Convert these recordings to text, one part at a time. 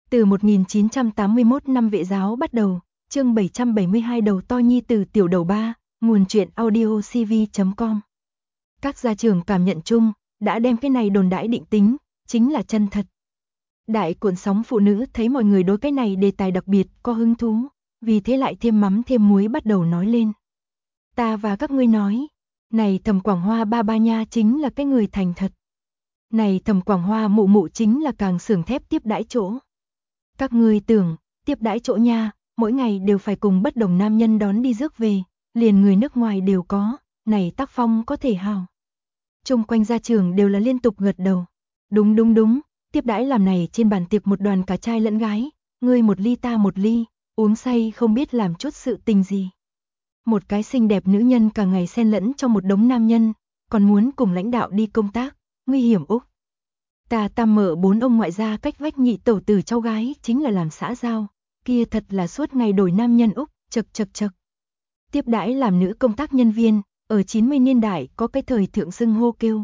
Từ 1981 năm Vệ giáo bắt đầu, chương 772 đầu to nhi từ tiểu đầu 3, nguồn truyện audio cv.com. Các gia trưởng cảm nhận chung, đã đem cái này đồn đãi định tính, chính là chân thật. Đại cuộn sóng phụ nữ thấy mọi người đối cái này đề tài đặc biệt có hứng thú, vì thế lại thêm mắm thêm muối bắt đầu nói lên. Ta và các ngươi nói, này Thẩm Quảng Hoa ba ba nha chính là cái người thành thật. Này Thẩm Quảng Hoa mụ mụ chính là càng xưởng thép tiếp đãi chỗ. Các ngươi tưởng, tiếp đãi chỗ nha, mỗi ngày đều phải cùng bất đồng nam nhân đón đi rước về, liền người nước ngoài đều có, này tác phong có thể hào. Chung quanh gia trưởng đều là liên tục gật đầu. Đúng, tiếp đãi làm này trên bàn tiệc một đoàn cả trai lẫn gái, ngươi một ly ta một ly, uống say không biết làm chút sự tình gì. Một cái xinh đẹp nữ nhân cả ngày xen lẫn trong một đống nam nhân, còn muốn cùng lãnh đạo đi công tác, nguy hiểm úc. Ta tam mở 4 ông ngoại gia cách vách nhị tẩu tử cháu gái chính là làm xã giao, kia thật là suốt ngày đổi nam nhân úc, chật. Tiếp đãi làm nữ công tác nhân viên, ở 90 niên đại có cái thời thượng xưng hô kêu.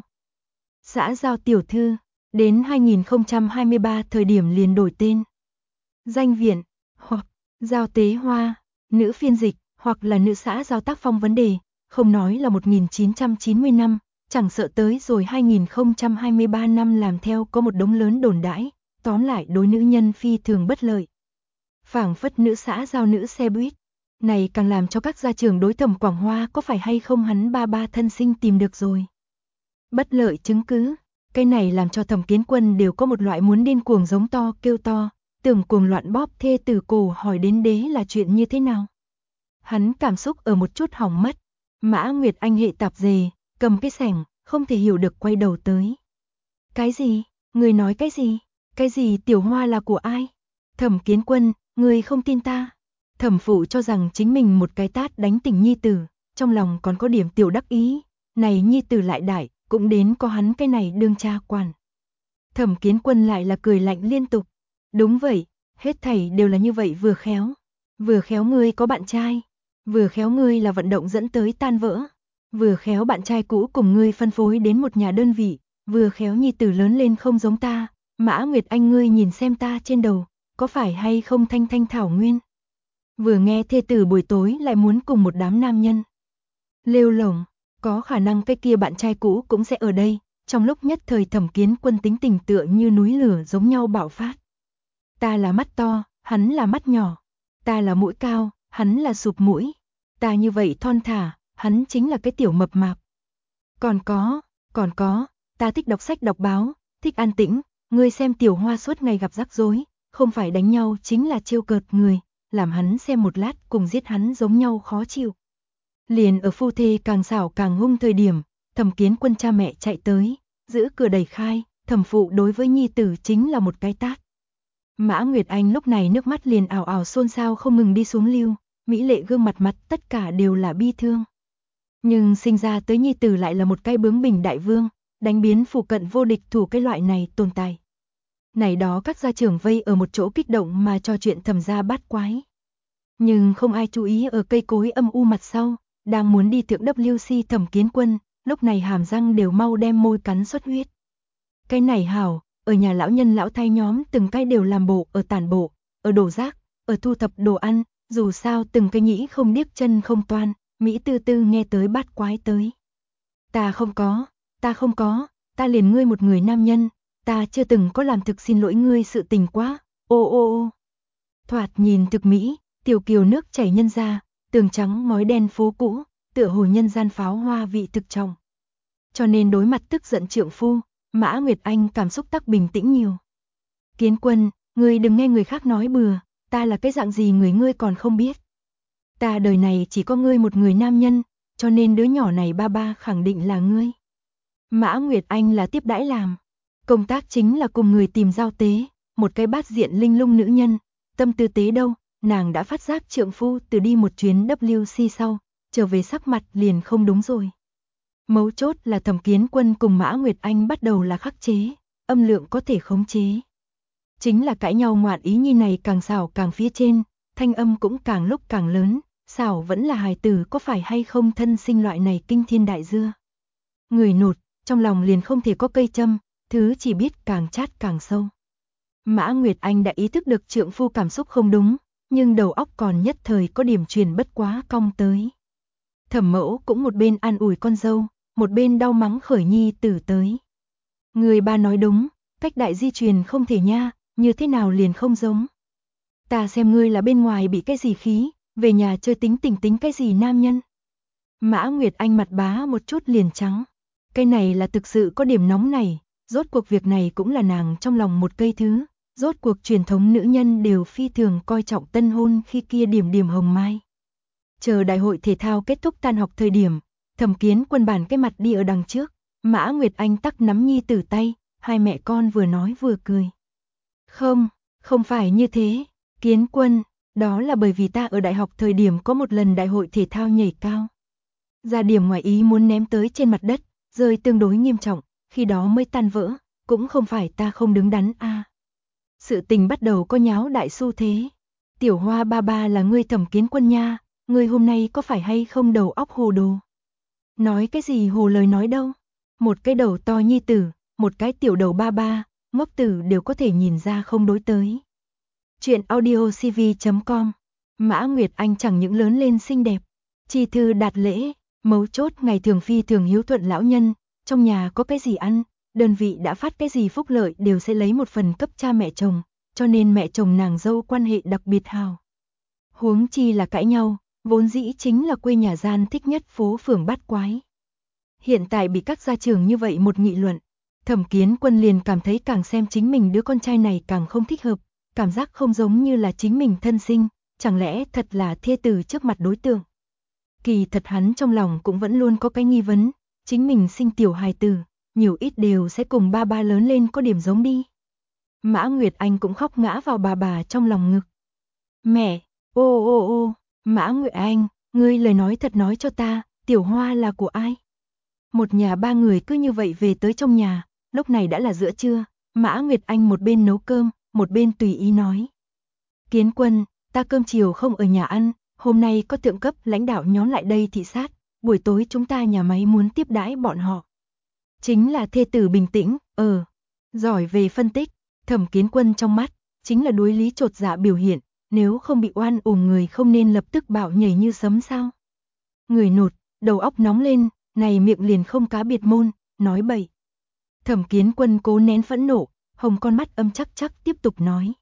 Xã giao tiểu thư, đến 2023 thời điểm liền đổi tên. Danh viện, hoặc giao tế hoa, nữ phiên dịch, hoặc là nữ xã giao tác phong vấn đề, không nói là 1990 năm. Chẳng sợ tới rồi 2023 năm làm theo có một đống lớn đồn đãi, tóm lại đối nữ nhân phi thường bất lợi. Phảng phất nữ xã giao nữ xe buýt, này càng làm cho các gia trưởng đối Thẩm Quảng Hoa có phải hay không hắn ba ba thân sinh tìm được rồi. Bất lợi chứng cứ, cái này làm cho Thẩm Kiến Quân đều có một loại muốn điên cuồng giống to kêu to, tưởng cuồng loạn bóp thê tử cổ hỏi đến đế là chuyện như thế nào. Hắn cảm xúc ở một chút hỏng mất, Mã Nguyệt Anh hệ tạp dề, cầm cái sẻng, không thể hiểu được quay đầu tới. Cái gì? Người nói cái gì? Cái gì tiểu hoa là của ai? Thẩm Kiến Quân, người không tin ta. Thẩm phụ cho rằng chính mình một cái tát đánh tỉnh nhi tử, trong lòng còn có điểm tiểu đắc ý, này nhi tử lại đại, cũng đến có hắn cái này đương cha quản. Thẩm Kiến Quân lại là cười lạnh liên tục. Đúng vậy, hết thảy đều là như vậy vừa khéo. Vừa khéo ngươi có bạn trai, vừa khéo ngươi là vận động dẫn tới tan vỡ. Vừa khéo bạn trai cũ cùng ngươi phân phối đến một nhà đơn vị, vừa khéo nhi tử lớn lên không giống ta, Mã Nguyệt Anh ngươi nhìn xem ta trên đầu, có phải hay không thanh thanh thảo nguyên. Vừa nghe thê tử buổi tối lại muốn cùng một đám nam nhân. Lêu lổng, có khả năng cái kia bạn trai cũ cũng sẽ ở đây, trong lúc nhất thời Thẩm Kiến Quân tính tình tựa như núi lửa giống nhau bạo phát. Ta là mắt to, hắn là mắt nhỏ, ta là mũi cao, hắn là sụp mũi, ta như vậy thon thả. Hắn chính là cái tiểu mập mạp. Còn có, ta thích đọc sách đọc báo, thích an tĩnh, ngươi xem tiểu hoa suốt ngày gặp rắc rối, không phải đánh nhau chính là trêu cợt người, làm hắn xem một lát cùng giết hắn giống nhau khó chịu. Liền ở phu thê càng xảo càng hung thời điểm, Thẩm Kiến Quân cha mẹ chạy tới, giữ cửa đẩy khai, thẩm phụ đối với nhi tử chính là một cái tát. Mã Nguyệt Anh lúc này nước mắt liền ảo ảo xôn xao không ngừng đi xuống lưu, mỹ lệ gương mặt tất cả đều là bi thương. Nhưng sinh ra tới nhi tử lại là một cái bướng bỉnh đại vương, đánh biến phủ cận vô địch thủ cái loại này tồn tại. Này đó các gia trưởng vây ở một chỗ kích động mà trò chuyện thầm ra bát quái. Nhưng không ai chú ý ở cây cối âm u mặt sau, đang muốn đi thượng WC Thẩm Kiến Quân, lúc này hàm răng đều mau đem môi cắn xuất huyết. Cái này hảo, ở nhà lão nhân lão thay nhóm từng cái đều làm bộ ở tản bộ, ở đổ rác, ở thu thập đồ ăn, dù sao từng cái nhĩ không điếc chân không toan. Mỹ tư tư nghe tới bát quái tới. Ta không có, ta liền ngươi một người nam nhân, ta chưa từng có làm thực xin lỗi ngươi sự tình quá, ô. Thoạt nhìn thực mỹ, tiểu kiều nước chảy nhân ra, tường trắng ngói đen phố cũ, tựa hồ nhân gian pháo hoa vị thực trọng. Cho nên đối mặt tức giận trượng phu, Mã Nguyệt Anh cảm xúc tắc bình tĩnh nhiều. Kiến Quân, ngươi đừng nghe người khác nói bừa, ta là cái dạng gì người ngươi còn không biết. Ta đời này chỉ có ngươi một người nam nhân, cho nên đứa nhỏ này ba ba khẳng định là ngươi. Mã Nguyệt Anh là tiếp đãi làm. Công tác chính là cùng người tìm giao tế, một cái bát diện linh lung nữ nhân. Tâm tư tế đâu, nàng đã phát giác trượng phu từ đi một chuyến WC sau, trở về sắc mặt liền không đúng rồi. Mấu chốt là Thẩm Kiến Quân cùng Mã Nguyệt Anh bắt đầu là khắc chế, âm lượng có thể khống chế. Chính là cãi nhau ngoạn ý nhi này càng xảo càng phía trên, thanh âm cũng càng lúc càng lớn. Xảo vẫn là hài tử có phải hay không thân sinh loại này kinh thiên đại dưa. Người nột, trong lòng liền không thể có cây châm, thứ chỉ biết càng chát càng sâu. Mã Nguyệt Anh đã ý thức được trượng phu cảm xúc không đúng, nhưng đầu óc còn nhất thời có điểm truyền bất quá cong tới. Thẩm mẫu cũng một bên an ủi con dâu, một bên đau mắng khởi nhi tử tới. Người ba nói đúng, cách đại di truyền không thể nha, như thế nào liền không giống. Ta xem ngươi là bên ngoài bị cái gì khí, về nhà chơi tính cái gì nam nhân. Mã Nguyệt Anh mặt bá một chút liền trắng. Cái này là thực sự có điểm nóng này, rốt cuộc việc này cũng là nàng trong lòng một cây thứ, rốt cuộc truyền thống nữ nhân đều phi thường coi trọng tân hôn khi kia điểm hồng mai. Chờ đại hội thể thao kết thúc tan học thời điểm, Thẩm Kiến Quân bản cái mặt đi ở đằng trước, Mã Nguyệt Anh tắc nắm nhi tử tay, hai mẹ con vừa nói vừa cười. Không phải như thế, Kiến Quân, đó là bởi vì ta ở đại học thời điểm có một lần đại hội thể thao nhảy cao. Ra điểm ngoài ý muốn ném tới trên mặt đất, rơi tương đối nghiêm trọng, khi đó mới tan vỡ, cũng không phải ta không đứng đắn a. Sự tình bắt đầu có nháo đại xu thế. Tiểu Hoa ba ba là ngươi Thẩm Kiến Quân nha, ngươi hôm nay có phải hay không đầu óc hồ đồ? Nói cái gì hồ lời nói đâu? Một cái đầu to nhi tử, một cái tiểu đầu ba ba, ngốc tử đều có thể nhìn ra không đối tới. Chuyện audiocv.com. Mã Nguyệt Anh chẳng những lớn lên xinh đẹp, chi thư đạt lễ, mấu chốt ngày thường phi thường hiếu thuận lão nhân, trong nhà có cái gì ăn, đơn vị đã phát cái gì phúc lợi đều sẽ lấy một phần cấp cha mẹ chồng, cho nên mẹ chồng nàng dâu quan hệ đặc biệt hào. Huống chi là cãi nhau, vốn dĩ chính là quê nhà gian thích nhất phố phường bát quái. Hiện tại bị các gia trưởng như vậy một nghị luận, Thẩm Kiến Quân liền cảm thấy càng xem chính mình đứa con trai này càng không thích hợp, cảm giác không giống như là chính mình thân sinh, chẳng lẽ thật là thê tử trước mặt đối tượng. Kỳ thật hắn trong lòng cũng vẫn luôn có cái nghi vấn, chính mình sinh tiểu hài tử, nhiều ít đều sẽ cùng ba ba lớn lên có điểm giống đi. Mã Nguyệt Anh cũng khóc ngã vào bà trong lòng ngực. Mẹ, ô, Mã Nguyệt Anh, ngươi lời nói thật nói cho ta, Tiểu Hoa là của ai? Một nhà ba người cứ như vậy về tới trong nhà, lúc này đã là giữa trưa, Mã Nguyệt Anh một bên nấu cơm, một bên tùy ý nói. Kiến Quân, ta cơm chiều không ở nhà ăn, hôm nay có thượng cấp lãnh đạo nhóm lại đây thị sát, buổi tối chúng ta nhà máy muốn tiếp đãi bọn họ. Chính là thê tử bình tĩnh, giỏi về phân tích, Thẩm Kiến Quân trong mắt, chính là đối lý chột dạ biểu hiện, nếu không bị oan uổng người không nên lập tức bạo nhảy như sấm sao. Người nột, đầu óc nóng lên, này miệng liền không cá biệt môn, nói bậy. Thẩm Kiến Quân cố nén phẫn nộ, hồng con mắt âm chắc tiếp tục nói.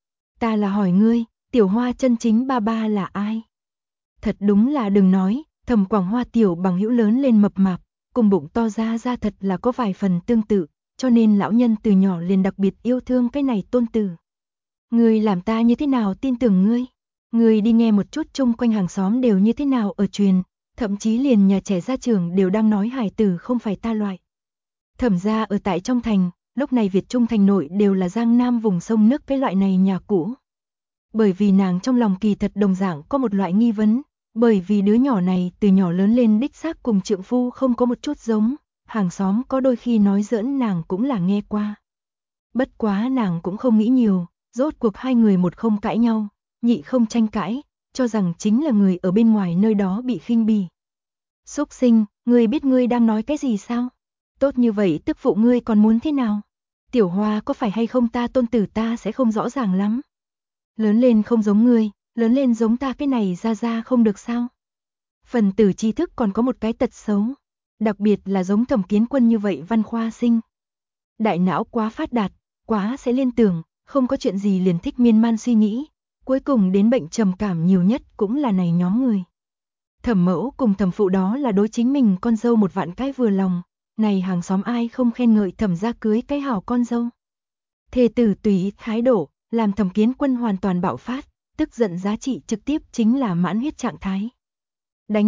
Ta là hỏi ngươi, Tiểu Hoa chân chính ba ba là ai? Thật đúng là đừng nói, Thẩm Quảng Hoa tiểu bằng hữu lớn lên mập mạp, cùng bụng to ra thật là có vài phần tương tự, cho nên lão nhân từ nhỏ liền đặc biệt yêu thương cái này tôn tử. Ngươi làm ta như thế nào tin tưởng ngươi? Ngươi đi nghe một chút chung quanh hàng xóm đều như thế nào ở truyền, thậm chí liền nhà trẻ gia trưởng đều đang nói hải tử không phải ta loại. Thẩm gia ở tại trong thành, lúc này Việt Trung thành nội đều là giang nam vùng sông nước cái loại này nhà cũ. Bởi vì nàng trong lòng kỳ thật đồng dạng có một loại nghi vấn, bởi vì đứa nhỏ này từ nhỏ lớn lên đích xác cùng trượng phu không có một chút giống, hàng xóm có đôi khi nói giỡn nàng cũng là nghe qua. Bất quá nàng cũng không nghĩ nhiều, rốt cuộc hai người một không cãi nhau, nhị không tranh cãi, cho rằng chính là người ở bên ngoài nơi đó bị khinh bỉ. Xúc sinh, ngươi biết ngươi đang nói cái gì sao? Tốt như vậy tức phụ ngươi còn muốn thế nào? Tiểu Hoa có phải hay không ta tôn tử ta sẽ không rõ ràng lắm. Lớn lên không giống ngươi, lớn lên giống ta cái này ra không được sao? Phần tử tri thức còn có một cái tật xấu, đặc biệt là giống Thẩm Kiến Quân như vậy văn khoa sinh. Đại não quá phát đạt, quá sẽ liên tưởng, không có chuyện gì liền thích miên man suy nghĩ, cuối cùng đến bệnh trầm cảm nhiều nhất cũng là này nhóm người. Thẩm mẫu cùng thẩm phụ đó là đối chính mình con dâu một vạn cái vừa lòng, này hàng xóm ai không khen ngợi Thẩm gia cưới cái hảo con dâu. Thê tử tùy ý thái độ, làm Thẩm Kiến Quân hoàn toàn bạo phát, tức giận giá trị trực tiếp chính là mãn huyết trạng thái. Đánh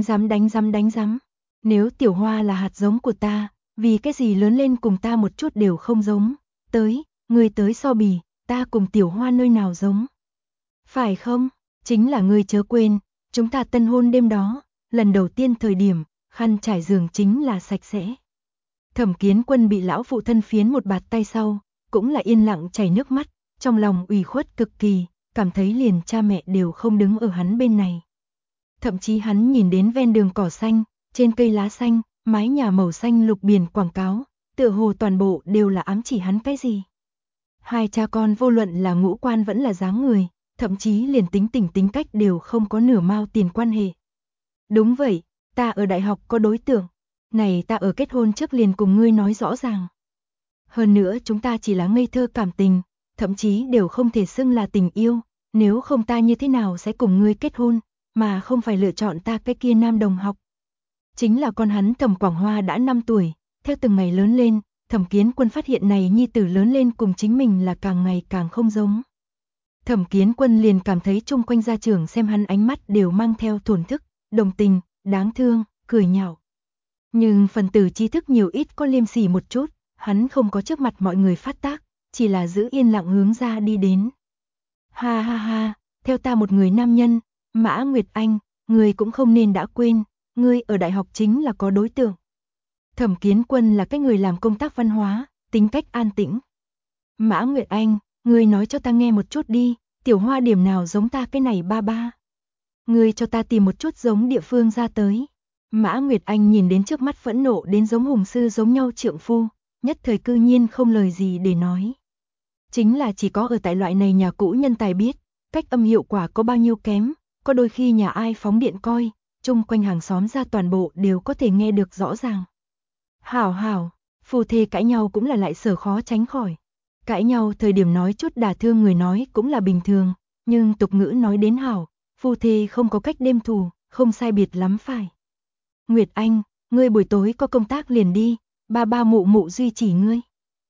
giám, nếu Tiểu Hoa là hạt giống của ta, vì cái gì lớn lên cùng ta một chút đều không giống, ngươi tới so bì, ta cùng Tiểu Hoa nơi nào giống. Phải không, chính là ngươi chớ quên, chúng ta tân hôn đêm đó, lần đầu tiên thời điểm, khăn trải giường chính là sạch sẽ. Thẩm Kiến Quân bị lão phụ thân phiến một bạt tay sau, cũng là yên lặng chảy nước mắt, trong lòng ủy khuất cực kỳ, cảm thấy liền cha mẹ đều không đứng ở hắn bên này. Thậm chí hắn nhìn đến ven đường cỏ xanh, trên cây lá xanh, mái nhà màu xanh lục biển quảng cáo, tựa hồ toàn bộ đều là ám chỉ hắn cái gì. Hai cha con vô luận là ngũ quan vẫn là dáng người, thậm chí liền tính tình tính cách đều không có nửa mao tiền quan hệ. Đúng vậy, ta ở đại học có đối tượng, này ta ở kết hôn trước liền cùng ngươi nói rõ ràng. Hơn nữa chúng ta chỉ là ngây thơ cảm tình, thậm chí đều không thể xưng là tình yêu, nếu không ta như thế nào sẽ cùng ngươi kết hôn, mà không phải lựa chọn ta cái kia nam đồng học. Chính là con hắn Thẩm Quảng Hoa đã 5 tuổi, theo từng ngày lớn lên, Thẩm Kiến Quân phát hiện này nhi tử lớn lên cùng chính mình là càng ngày càng không giống. Thẩm Kiến Quân liền cảm thấy chung quanh gia trưởng xem hắn ánh mắt đều mang theo thổn thức, đồng tình, đáng thương, cười nhạo. Nhưng phần tử trí thức nhiều ít có liêm sỉ một chút, hắn không có trước mặt mọi người phát tác, chỉ là giữ yên lặng hướng ra đi đến. Ha ha ha, theo ta một người nam nhân, Mã Nguyệt Anh, ngươi cũng không nên đã quên, ngươi ở đại học chính là có đối tượng. Thẩm Kiến Quân là cái người làm công tác văn hóa, tính cách an tĩnh. Mã Nguyệt Anh, ngươi nói cho ta nghe một chút đi, Tiểu Hoa điểm nào giống ta cái này ba ba. Ngươi cho ta tìm một chút giống địa phương ra tới. Mã Nguyệt Anh nhìn đến trước mắt phẫn nộ đến giống hùng sư giống nhau trượng phu, nhất thời cư nhiên không lời gì để nói. Chính là chỉ có ở tại loại này nhà cũ nhân tài biết, cách âm hiệu quả có bao nhiêu kém, có đôi khi nhà ai phóng điện coi, chung quanh hàng xóm ra toàn bộ đều có thể nghe được rõ ràng. Hảo hảo, phu thê cãi nhau cũng là lại sở khó tránh khỏi. Cãi nhau thời điểm nói chút đả thương người nói cũng là bình thường, nhưng tục ngữ nói đến hảo, phu thê không có cách đêm thù, không sai biệt lắm phải. Nguyệt Anh, ngươi buổi tối có công tác liền đi, ba ba mụ mụ duy trì ngươi.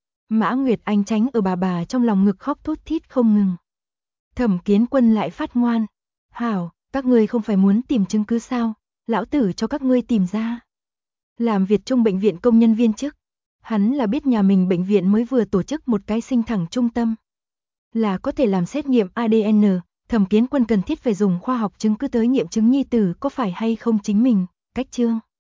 Mã Nguyệt Anh tránh ở bà trong lòng ngực khóc thút thít không ngừng. Thẩm Kiến Quân lại phát ngoan. Hảo, các ngươi không phải muốn tìm chứng cứ sao, lão tử cho các ngươi tìm ra. Làm Việt Trung bệnh viện công nhân viên chức. Hắn là biết nhà mình bệnh viện mới vừa tổ chức một cái sinh thẳng trung tâm. Là có thể làm xét nghiệm ADN, Thẩm Kiến Quân cần thiết phải dùng khoa học chứng cứ tới nghiệm chứng nhi tử có phải hay không chính mình, cách chương.